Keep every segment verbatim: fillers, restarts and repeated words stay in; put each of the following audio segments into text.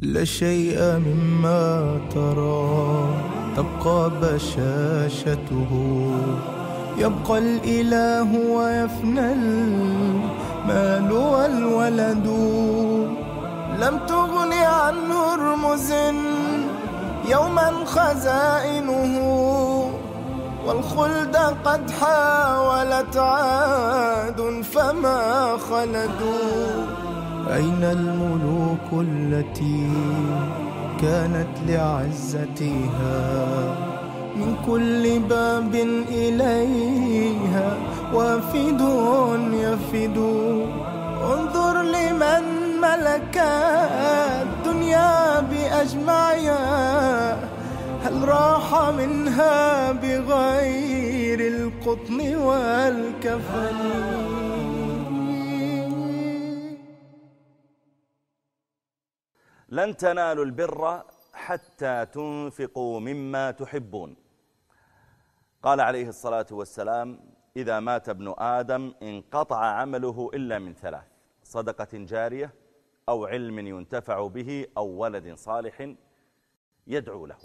لا شيء مما ترى تبقى بشاشته، يبقى الإله ويفنى المال والولد. لم تغن عنه رمز يوما خزائنه، والخلد قد حاولت عاد فما خلدوا. أين الملوك التي كانت لعزتها من كل باب إليها وافد يفد؟ انظر لمن ملك الدنيا بأجمعها، هل راح منها بغير القطن والكفن؟ لن تنالوا البر حتى تنفقوا مما تحبون. قال عليه الصلاة والسلام: إذا مات ابن آدم انقطع عمله إلا من ثلاث: صدقة جارية، أو علم ينتفع به، أو ولد صالح يدعو له.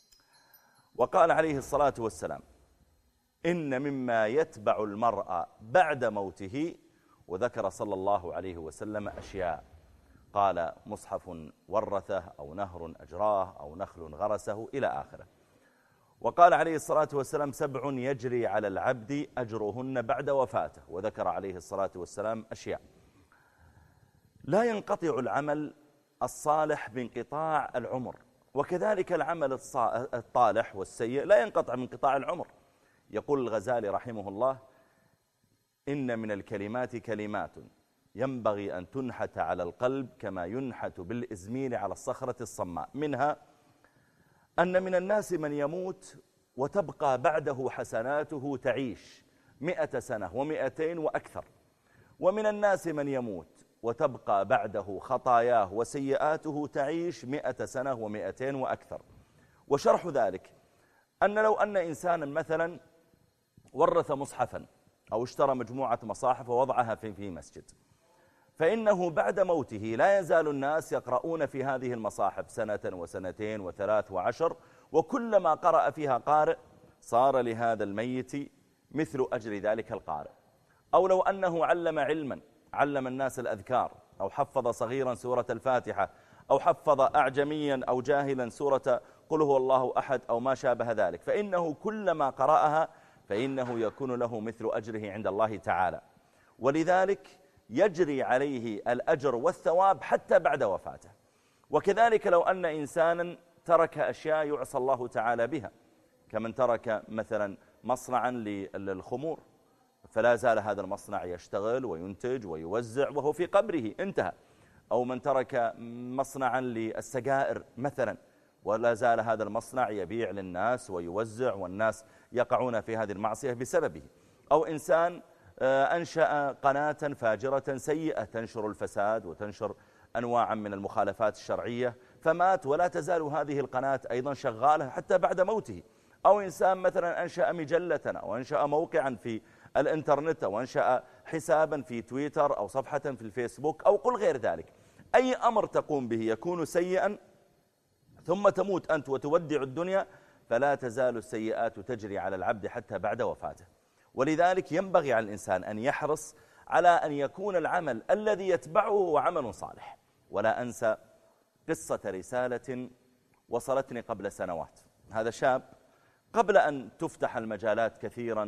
وقال عليه الصلاة والسلام: إن مما يتبع المرء بعد موته، وذكر صلى الله عليه وسلم أشياء، قال: مصحف ورثه، أو نهر أجراه، أو نخل غرسه، إلى آخره. وقال عليه الصلاة والسلام: سبع يجري على العبد أجرهن بعد وفاته، وذكر عليه الصلاة والسلام أشياء. لا ينقطع العمل الصالح بانقطاع العمر، وكذلك العمل الطالح والسيء لا ينقطع من انقطاع العمر. يقول الغزالي رحمه الله: إن من الكلمات كلمات ينبغي أن تنحت على القلب كما ينحت بالإزميل على الصخرة الصماء. منها أن من الناس من يموت وتبقى بعده حسناته تعيش مئة سنة ومئتين وأكثر، ومن الناس من يموت وتبقى بعده خطاياه وسيئاته تعيش مئة سنة ومئتين وأكثر. وشرح ذلك أن لو أن إنسانا مثلا ورث مصحفا أو اشترى مجموعة مصاحف ووضعها في في مسجد، فإنه بعد موته لا يزال الناس يقرؤون في هذه المصاحف سنة وسنتين وثلاث وعشر، وكلما قرأ فيها قارئ صار لهذا الميت مثل أجر ذلك القارئ. أو لو أنه علم علما، علم الناس الأذكار، أو حفظ صغيرا سورة الفاتحة، أو حفظ أعجميا أو جاهلا سورة قل هو الله أحد أو ما شابه ذلك، فإنه كلما قرأها فإنه يكون له مثل أجره عند الله تعالى. ولذلك يجري عليه الأجر والثواب حتى بعد وفاته. وكذلك لو أن إنسانا ترك أشياء يعصى الله تعالى بها، كمن ترك مثلا مصنعا للخمور، فلا زال هذا المصنع يشتغل وينتج ويوزع وهو في قبره انتهى. أو من ترك مصنعا للسجائر مثلا، ولا زال هذا المصنع يبيع للناس ويوزع، والناس يقعون في هذه المعصية بسببه. أو إنسان أنشأ قناة فاجرة سيئة تنشر الفساد وتنشر أنواعا من المخالفات الشرعية، فمات ولا تزال هذه القناة أيضا شغالة حتى بعد موته. أو إنسان مثلا أنشأ مجلة أو أنشأ موقعا في الإنترنت، أو أنشأ حسابا في تويتر أو صفحة في الفيسبوك، أو قل غير ذلك. أي أمر تقوم به يكون سيئا ثم تموت أنت وتودع الدنيا، فلا تزال السيئات تجري على العبد حتى بعد وفاته. ولذلك ينبغي على الإنسان أن يحرص على أن يكون العمل الذي يتبعه هو عمل صالح. ولا أنسى قصة رسالة وصلتني قبل سنوات. هذا شاب قبل أن تفتح المجالات كثيرا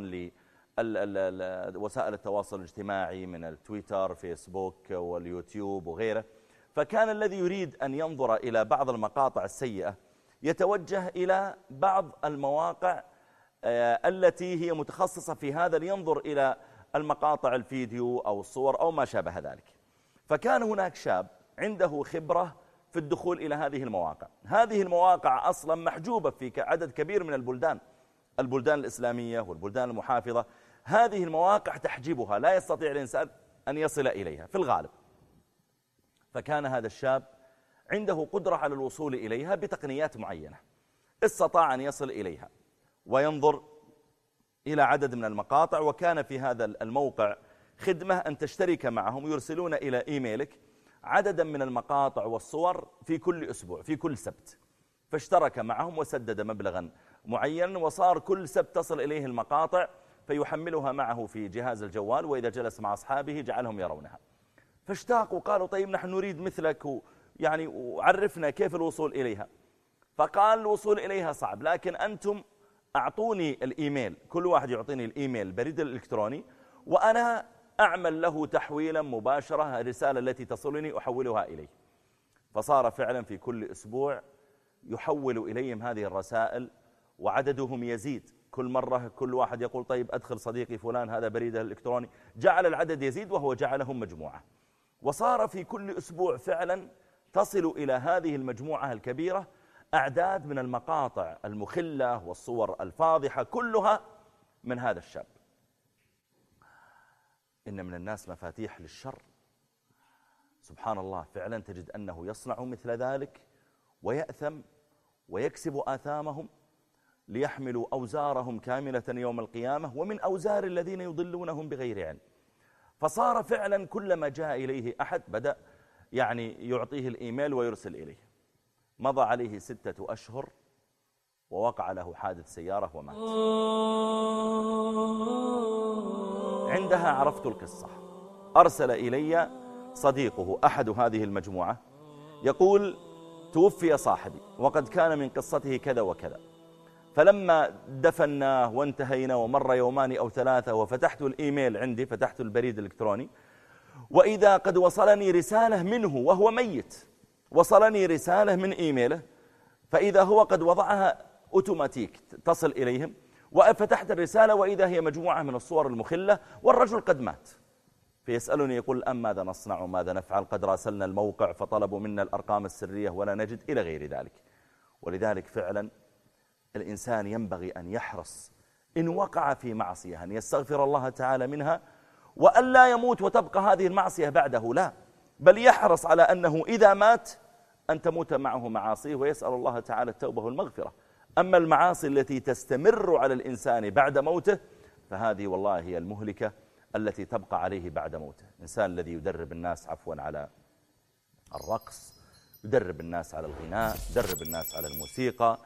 لوسائل التواصل الاجتماعي من التويتر فيسبوك واليوتيوب وغيره، فكان الذي يريد أن ينظر إلى بعض المقاطع السيئة يتوجه إلى بعض المواقع التي هي متخصصة في هذا، لينظر إلى المقاطع الفيديو أو الصور أو ما شابه ذلك. فكان هناك شاب عنده خبرة في الدخول إلى هذه المواقع. هذه المواقع أصلا محجوبة في عدد كبير من البلدان، البلدان الإسلامية والبلدان المحافظة. هذه المواقع تحجبها، لا يستطيع الإنسان أن يصل إليها في الغالب. فكان هذا الشاب عنده قدرة على الوصول إليها بتقنيات معينة، استطاع أن يصل إليها وينظر إلى عدد من المقاطع. وكان في هذا الموقع خدمة أن تشترك معهم، يرسلون إلى إيميلك عددا من المقاطع والصور في كل أسبوع في كل سبت، فاشترك معهم وسدد مبلغا معين، وصار كل سبت تصل إليه المقاطع فيحملها معه في جهاز الجوال، وإذا جلس مع أصحابه جعلهم يرونها. فاشتاقوا وقالوا طيب نحن نريد مثلك، يعني وعرفنا كيف الوصول إليها. فقال الوصول إليها صعب، لكن أنتم أعطوني الإيميل، كل واحد يعطيني الإيميل البريد الإلكتروني، وأنا أعمل له تحويلا مباشرة، الرسالة التي تصلني أحولها إليه. فصار فعلا في كل أسبوع يحول إليهم هذه الرسائل، وعددهم يزيد كل مرة، كل واحد يقول طيب أدخل صديقي فلان هذا بريده الإلكتروني، جعل العدد يزيد وهو جعلهم مجموعة. وصار في كل أسبوع فعلا تصل إلى هذه المجموعة الكبيرة أعداد من المقاطع المخلة والصور الفاضحة كلها من هذا الشاب. إن من الناس مفاتيح للشر، سبحان الله، فعلا تجد أنه يصنع مثل ذلك ويأثم ويكسب آثامهم ليحملوا أوزارهم كاملة يوم القيامة، ومن أوزار الذين يضلونهم بغير علم. فصار فعلا كلما جاء إليه أحد بدأ يعني يعطيه الإيميل ويرسل إليه. مضى عليه ستة أشهر ووقع له حادث سيارة ومات. عندها عرفت القصة، أرسل إلي صديقه أحد هذه المجموعة يقول توفي صاحبي وقد كان من قصته كذا وكذا، فلما دفناه وانتهينا ومر يومان أو ثلاثة وفتحت الإيميل عندي، فتحت البريد الإلكتروني، وإذا قد وصلني رسالة منه وهو ميت، وصلني رسالة من إيميله، فإذا هو قد وضعها أوتوماتيك تصل إليهم، وفتحت الرسالة وإذا هي مجموعة من الصور المخلة والرجل قد مات. فيسألني يقول أم ماذا نصنع وماذا نفعل؟ قد راسلنا الموقع فطلبوا منا الأرقام السرية ولا نجد، إلى غير ذلك. ولذلك فعلا الإنسان ينبغي أن يحرص إن وقع في معصية أن يستغفر الله تعالى منها، وأن لا يموت وتبقى هذه المعصية بعده، لا، بل يحرص على أنه إذا مات أن تموت معه معاصيه، ويسأل الله تعالى التوبة والمغفرة. أما المعاصي التي تستمر على الإنسان بعد موته فهذه والله هي المهلكة التي تبقى عليه بعد موته. الإنسان الذي يدرب الناس عفوا على الرقص، يدرب الناس على الغناء، يدرب الناس على الموسيقى،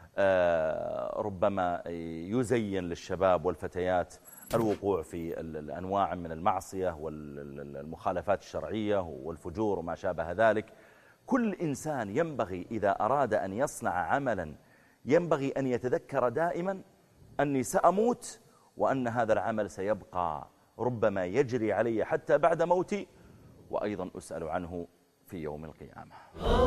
ربما يزين للشباب والفتيات الوقوع في الأنواع من المعصية والمخالفات الشرعية والفجور وما شابه ذلك. كل إنسان ينبغي إذا أراد أن يصنع عملا ينبغي أن يتذكر دائما أني سأموت، وأن هذا العمل سيبقى ربما يجري علي حتى بعد موتي، وأيضا أسأل عنه في يوم القيامة.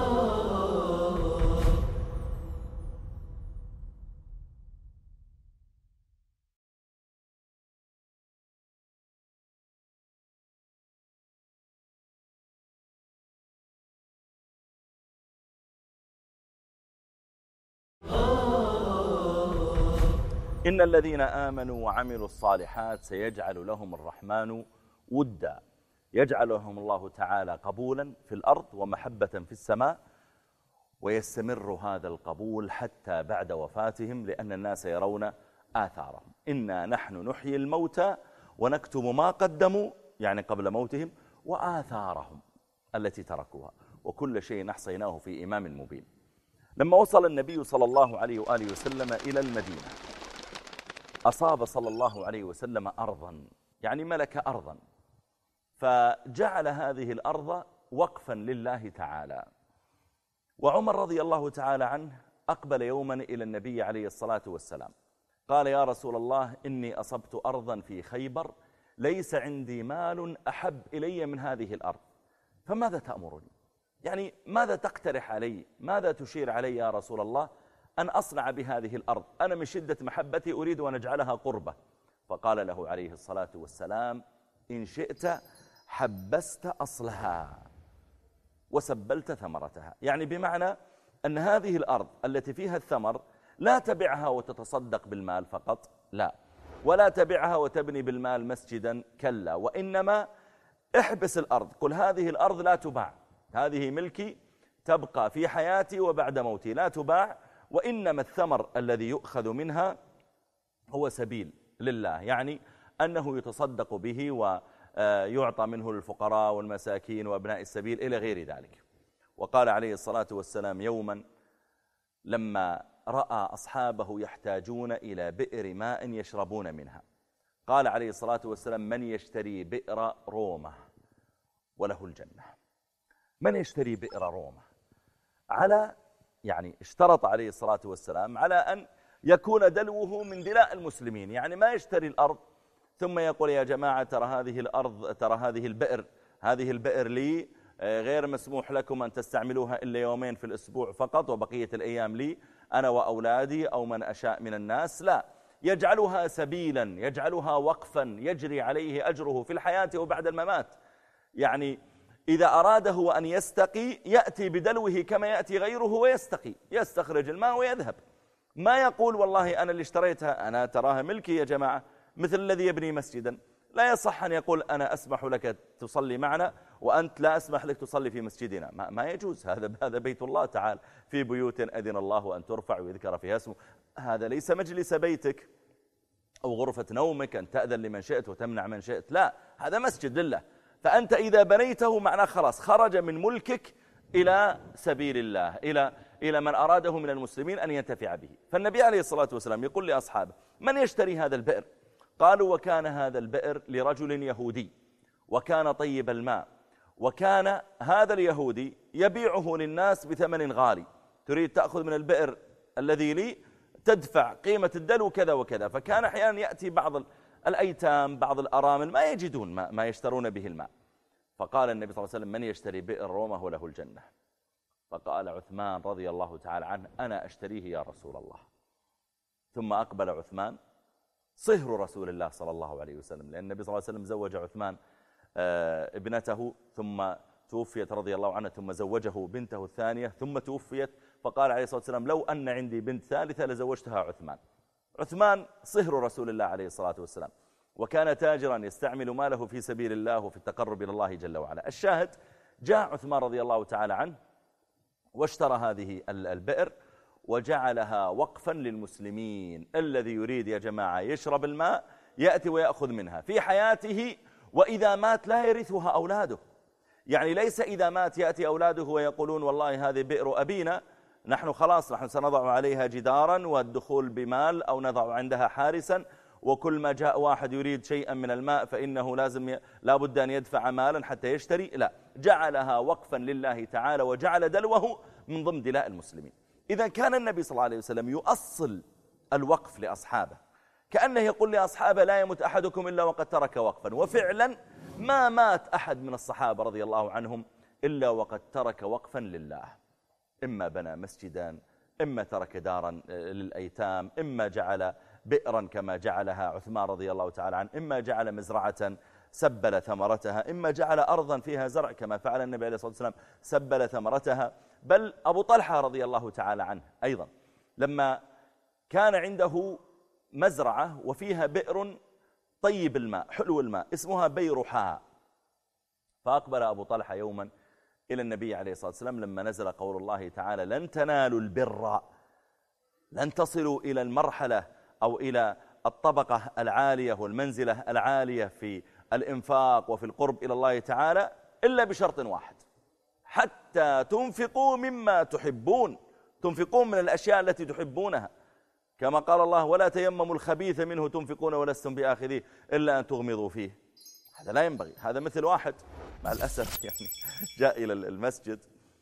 إن الذين آمنوا وعملوا الصالحات سيجعل لهم الرحمن ودا، يجعل لهم الله تعالى قبولا في الأرض ومحبة في السماء، ويستمر هذا القبول حتى بعد وفاتهم، لأن الناس يرون آثارهم. إنا نحن نحيي الموتى ونكتب ما قدموا، يعني قبل موتهم، وآثارهم التي تركوها، وكل شيء نحصيناه في إمام مبين. لما وصل النبي صلى الله عليه وآله وسلم إلى المدينة أصاب صلى الله عليه وسلم أرضا، يعني ملك أرضا، فجعل هذه الأرض وقفا لله تعالى. وعمر رضي الله تعالى عنه أقبل يوما إلى النبي عليه الصلاة والسلام، قال يا رسول الله إني أصبت أرضا في خيبر ليس عندي مال أحب إلي من هذه الأرض، فماذا تأمرني؟ يعني ماذا تقترح علي؟ ماذا تشير علي يا رسول الله أن أصنع بهذه الأرض؟ أنا من شدة محبتي أريد أن أجعلها قربة. فقال له عليه الصلاة والسلام إن شئت حبست أصلها وسبلت ثمرتها، يعني بمعنى أن هذه الأرض التي فيها الثمر لا تبعها وتتصدق بالمال فقط، لا، ولا تبعها وتبني بالمال مسجدا، كلا، وإنما احبس الأرض، قل هذه الأرض لا تباع، هذه ملكي تبقى في حياتي وبعد موتي لا تباع، وإنما الثمر الذي يؤخذ منها هو سبيل لله، يعني أنه يتصدق به يعطى منه للفقراء والمساكين وأبناء السبيل إلى غير ذلك. وقال عليه الصلاة والسلام يوما لما رأى أصحابه يحتاجون إلى بئر ماء يشربون منها، قال عليه الصلاة والسلام: من يشتري بئر رومة وله الجنة. من يشتري بئر رومة؟ على يعني اشترط عليه الصلاة والسلام على أن يكون دلوه من دلاء المسلمين، يعني ما يشتري الأرض ثم يقول يا جماعة ترى هذه الأرض ترى هذه البئر هذه البئر لي، غير مسموح لكم أن تستعملوها إلا يومين في الأسبوع فقط وبقية الأيام لي أنا وأولادي أو من أشاء من الناس. لا، يجعلها سبيلا، يجعلها وقفا يجري عليه أجره في الحياة وبعد الممات. يعني إذا أراده أن يستقي يأتي بدلوه كما يأتي غيره ويستقي، يستخرج الماء ويذهب. ما يقول والله أنا اللي اشتريتها، أنا تراها ملكي يا جماعة، مثل الذي يبني مسجدا لا يصح أن يقول أنا أسمح لك تصلي معنا وأنت لا أسمح لك تصلي في مسجدنا. ما, ما يجوز، هذا هذا بيت الله تعالى، في بيوت أذن الله أن ترفع ويذكر فيها اسمه. هذا ليس مجلس بيتك أو غرفة نومك أن تأذن لمن شئت وتمنع من شئت، لا، هذا مسجد لله. فأنت إذا بنيته معناه خلاص خرج من ملكك إلى سبيل الله، إلى إلى من أراده من المسلمين أن ينتفع به. فالنبي عليه الصلاة والسلام يقول لأصحابه: من يشتري هذا البئر؟ قالوا: وكان هذا البئر لرجل يهودي وكان طيب الماء، وكان هذا اليهودي يبيعه للناس بثمن غالي، تريد تأخذ من البئر الذي لي تدفع قيمة الدلو كذا وكذا. فكان أحيانا يأتي بعض الأيتام بعض الأرامل ما يجدون ما, ما يشترون به الماء. فقال النبي صلى الله عليه وسلم: من يشتري بئر رومة وله الجنة؟ فقال عثمان رضي الله تعالى عنه: أنا أشتريه يا رسول الله. ثم أقبل عثمان صهر رسول الله صلى الله عليه وسلم، لأن النبي صلى الله عليه وسلم زوج عثمان ابنته ثم توفيت رضي الله عنه، ثم زوجه بنته الثانية ثم توفيت، فقال عليه الصلاة والسلام: لو أن عندي بنت ثالثة لزوجتها عثمان. عثمان صهر رسول الله عليه الصلاة والسلام، وكان تاجرا يستعمل ماله في سبيل الله وفي التقرب إلى الله جل وعلا. الشاهد: جاء عثمان رضي الله تعالى عنه واشترى هذه البئر وجعلها وقفا للمسلمين. الذي يريد يا جماعة يشرب الماء يأتي ويأخذ منها في حياته، وإذا مات لا يرثها أولاده. يعني ليس إذا مات يأتي أولاده ويقولون والله هذه بئر أبينا، نحن خلاص نحن سنضع عليها جدارا والدخول بمال أو نضع عندها حارسا، وكل ما جاء واحد يريد شيئا من الماء فإنه لازم ي... لابد أن يدفع مالا حتى يشتري. لا، جعلها وقفا لله تعالى وجعل دلوه من ضمن دلاء المسلمين. إذا كان النبي صلى الله عليه وسلم يؤصل الوقف لأصحابه، كأنه يقول لأصحابه: لا يموت أحدكم إلا وقد ترك وقفا. وفعلا ما مات أحد من الصحابة رضي الله عنهم إلا وقد ترك وقفا لله، إما بنى مسجدا، إما ترك دارا للأيتام، إما جعل بئرا كما جعلها عثمان رضي الله تعالى عنه، إما جعل مزرعة سبل ثمرتها، إما جعل أرضا فيها زرع كما فعل النبي عليه الصلاة والسلام سبل ثمرتها. بل أبو طلحة رضي الله تعالى عنه أيضا لما كان عنده مزرعة وفيها بئر طيب الماء حلو الماء اسمها بيرحاء، فأقبل أبو طلحة يوما إلى النبي عليه الصلاة والسلام لما نزل قول الله تعالى: لن تنالوا البر، لن تصلوا إلى المرحلة أو إلى الطبقة العالية والمنزلة العالية في الإنفاق وفي القرب إلى الله تعالى إلا بشرط واحد: حتى تنفقوا مما تحبون، تنفقون من الأشياء التي تحبونها، كما قال الله: ولا تيمموا الخبيث منه تنفقون ولستم بآخذيه إلا أن تغمضوا فيه. هذا لا ينبغي. هذا مثل واحد مع الأسف يعني جاء إلى المسجد،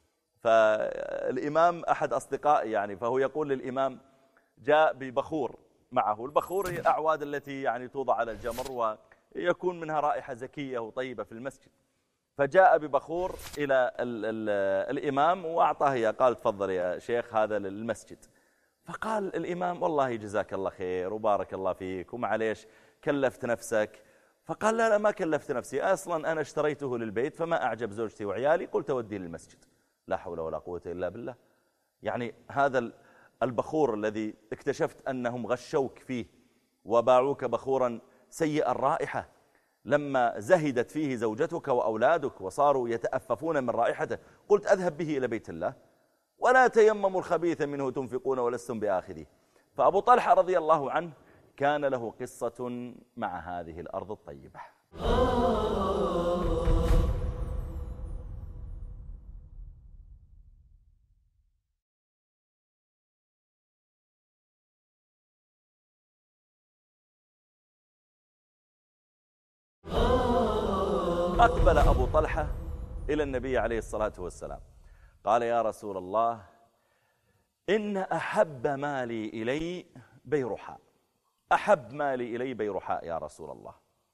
فالإمام أحد أصدقائي يعني فهو يقول للإمام جاء ببخور معه، البخور هي الأعواد التي يعني توضع على الجمر ويكون منها رائحة زكية وطيبة في المسجد، فجاء ببخور إلى ال ال الإمام وأعطاه إياه، قال: تفضل يا شيخ هذا للمسجد. فقال الإمام: والله جزاك الله خير وبارك الله فيك ومعليش كلفت نفسك. فقال: لا لا ما كلفت نفسي، أصلا أنا اشتريته للبيت فما أعجب زوجتي وعيالي قلت أوديه للمسجد. لا حول ولا قوة إلا بالله. يعني هذا البخور الذي اكتشفت أنهم غشوك فيه وباعوك بخورا سيء الرائحة، لما زهدت فيه زوجتك وأولادك وصاروا يتأففون من رائحته، قلت أذهب به إلى بيت الله. ولا تيمموا الخبيث منه تنفقون ولستم بآخذيه. فأبو طلحة رضي الله عنه كان له قصة مع هذه الأرض الطيبة. أقبل أبو طلحة إلى النبي عليه الصلاة والسلام قال: يا رسول الله، إن أحب مالي إلي بيرحاء، أحب مالي إلي بيرحاء يا رسول الله،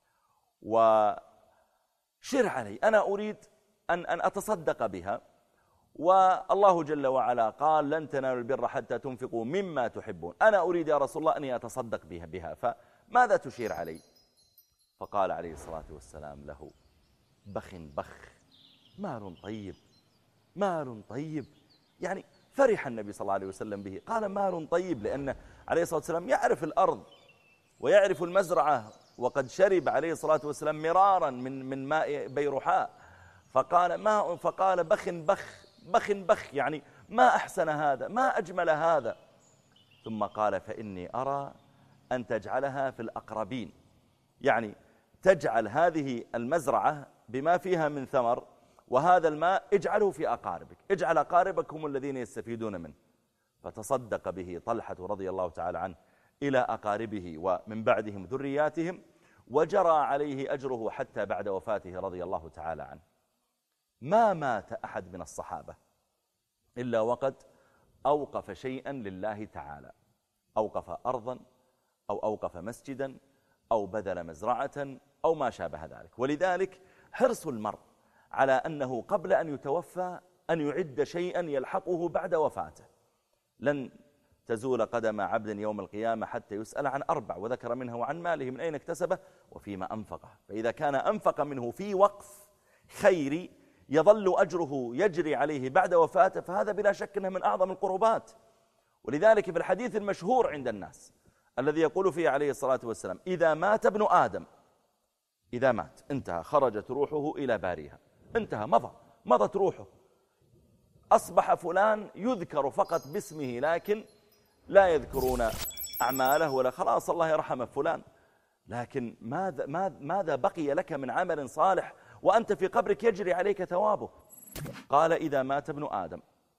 وشر علي، أنا أريد أن, أن أتصدق بها، والله جل وعلا قال: لن تنالوا البر حتى تنفقوا مما تحبون، أنا أريد يا رسول الله أني أتصدق بها, بها فماذا تشير علي؟ فقال عليه الصلاة والسلام له: بخ بخ، مال طيب، مال طيب. يعني فرح النبي صلى الله عليه وسلم به، قال مال طيب، لأن عليه الصلاة والسلام يعرف الأرض ويعرف المزرعة، وقد شرب عليه الصلاة والسلام مرارا من من ماء بيرحاء، فقال ما فقال بخ بخ، بخ بخ، يعني ما أحسن هذا، ما أجمل هذا. ثم قال: فإني أرى أن تجعلها في الأقربين، يعني تجعل هذه المزرعة بما فيها من ثمر وهذا الماء اجعله في أقاربك، اجعل أقاربك هم الذين يستفيدون منه. فتصدق به طلحة رضي الله تعالى عنه إلى أقاربه ومن بعدهم ذرياتهم، وجرى عليه أجره حتى بعد وفاته رضي الله تعالى عنه. ما مات أحد من الصحابة إلا وقد أوقف شيئا لله تعالى، أوقف أرضا أو أوقف مسجدا أو بذل مزرعة أو ما شابه ذلك. ولذلك حرص المرء على أنه قبل أن يتوفى أن يعد شيئا يلحقه بعد وفاته. لن تزول قدم عبد يوم القيامة حتى يسأل عن أربع، وذكر منها وعن ماله من أين اكتسبه وفيما أنفقه. فإذا كان أنفق منه في وقف خيري يظل أجره يجري عليه بعد وفاته، فهذا بلا شك أنه من أعظم القربات. ولذلك في الحديث المشهور عند الناس الذي يقول فيه عليه الصلاة والسلام: إذا مات ابن آدم، إذا مات انتهى، خرجت روحه إلى باريها، انتهى، مضى مضت روحه، أصبح فلان يذكر فقط باسمه لكن لا يذكرون أعماله، ولا خلاص الله يرحم فلان، لكن ماذا, ماذا بقي لك من عمل صالح وأنت في قبرك يجري عليك ثوابه؟ قال: إذا مات ابن آدم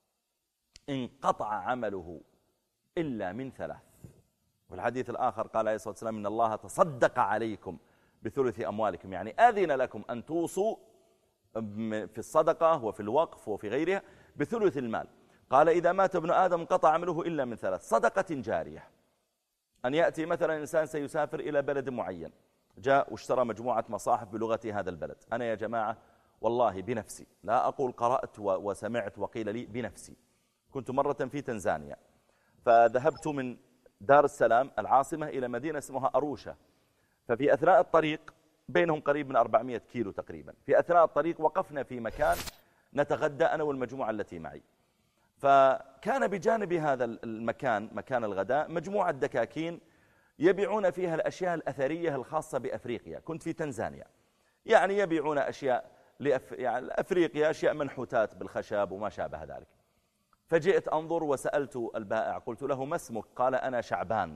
انقطع عمله إلا من ثلاث. والحديث الآخر قال عليه الصلاة والسلام: إن الله تصدق عليكم بثلث أموالكم، يعني أذن لكم أن توصوا في الصدقة وفي الوقف وفي غيرها بثلث المال. قال: إذا مات ابن آدم انقطع عمله إلا من ثلاث: صدقة جارية، أن يأتي مثلا إنسان سيسافر إلى بلد معين، جاء واشترى مجموعة مصاحف بلغة هذا البلد. أنا يا جماعة والله بنفسي، لا أقول قرأت وسمعت وقيل لي، بنفسي كنت مرة في تنزانيا، فذهبت من دار السلام العاصمة إلى مدينة اسمها أروشا، ففي أثناء الطريق بينهم قريب من أربعمائة كيلو تقريبا، في أثناء الطريق وقفنا في مكان نتغدى أنا والمجموعة التي معي، فكان بجانب هذا المكان مكان الغداء مجموعة دكاكين يبيعون فيها الأشياء الأثرية الخاصة بأفريقيا. كنت في تنزانيا، يعني يبيعون أشياء لأف... يعني أفريقيا، أشياء منحوتات بالخشب وما شابه ذلك. فجئت أنظر وسألت البائع، قلت له: ما اسمك؟ قال: أنا شعبان.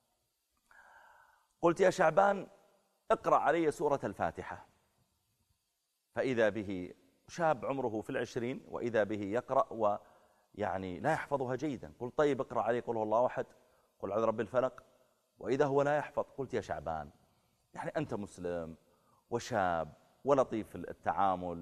قلت: يا شعبان، اقرأ علي سورة الفاتحة. فإذا به شاب عمره في العشرين، وإذا به يقرأ ويعني لا يحفظها جيدا. قلت: طيب اقرأ علي قل هو الله أحد، قل أعوذ برب الفلق. وإذا هو لا يحفظ. قلت: يا شعبان، يعني أنت مسلم وشاب ولطيف التعامل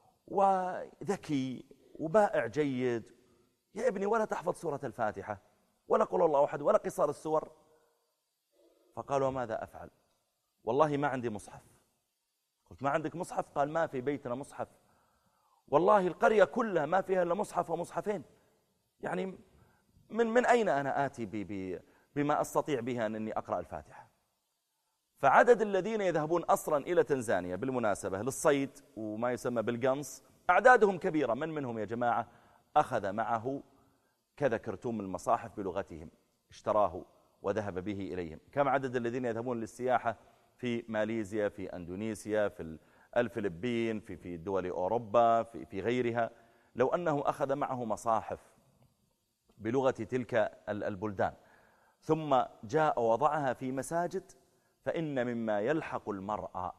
وذكي وبائع جيد، يا ابني ولا تحفظ سورة الفاتحة ولا قل الله أحد ولا قصار السور؟ فقال: وماذا أفعل؟ والله ما عندي مصحف. قلت: ما عندك مصحف؟ قال: ما في بيتنا مصحف، والله القرية كلها ما فيها إلا مصحف ومصحفين، يعني من, من أين أنا آتي بي بي بما أستطيع بها أنني أقرأ الفاتحة؟ فعدد الذين يذهبون أصلا إلى تنزانيا بالمناسبة للصيد وما يسمى بالقنص أعدادهم كبيرة. من منهم يا جماعة أخذ معه كذا كرتوم المصاحف بلغتهم، اشتراه وذهب به إليهم؟ كم عدد الذين يذهبون للسياحة في ماليزيا، في أندونيسيا، في الفلبين، في في دول أوروبا، في في غيرها، لو أنه أخذ معه مصاحف بلغة تلك البلدان ثم جاء وضعها في مساجد، فإن مما يلحق المرأة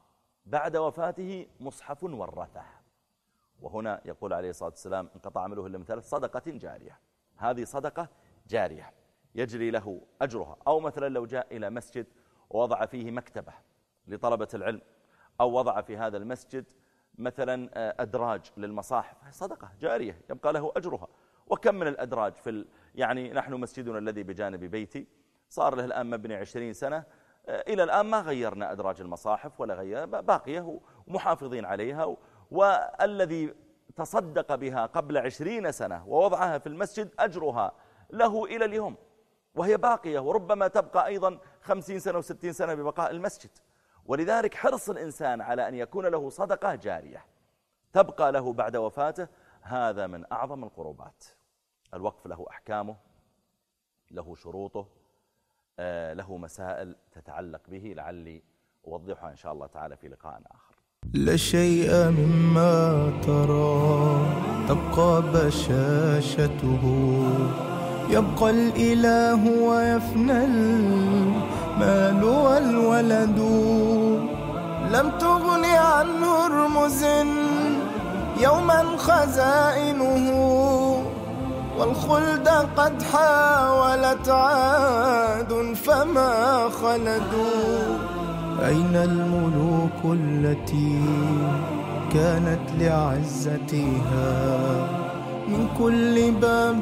بعد وفاته مصحف ورثه. وهنا يقول عليه الصلاة والسلام انقطع عمله إلا من ثلاث: صدقة جارية. هذه صدقة جارية يجري له أجرها. أو مثلا لو جاء إلى مسجد ووضع فيه مكتبة لطلبة العلم، أو وضع في هذا المسجد مثلا أدراج للمصاحف، صدقة جارية يبقى له أجرها. وكم من الأدراج في ال... يعني نحن مسجدنا الذي بجانب بيتي صار له الآن مبني عشرين سنة، إلى الآن ما غيرنا أدراج المصاحف ولا غير، باقية ومحافظين عليها. والذي تصدق بها قبل عشرين سنة ووضعها في المسجد أجرها له إلى اليوم، وهي باقية، وربما تبقى أيضا خمسين سنة وستين سنة ببقاء المسجد. ولذلك حرص الإنسان على أن يكون له صدقة جارية تبقى له بعد وفاته، هذا من أعظم القربات. الوقف له أحكامه، له شروطه، له مسائل تتعلق به، لعلي أوضحها إن شاء الله تعالى في لقاء آخر. لا شيء مما ترى تبقى بشاشته، يبقى الإله ويفنى المال والولد. لم تغن عنه رمز يوما خزائنه، والخلد قد حاولت عاد فما خلدوا. أين الملوك التي كانت لعزتها من كل باب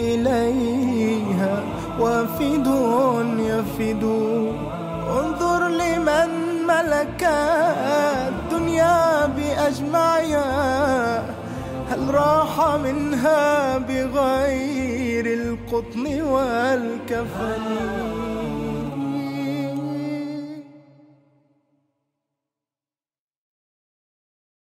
إليها وافد يفد؟ انظر لمن ملك الدنيا بأجمعها، هل راح منها بغير القطن والكفن؟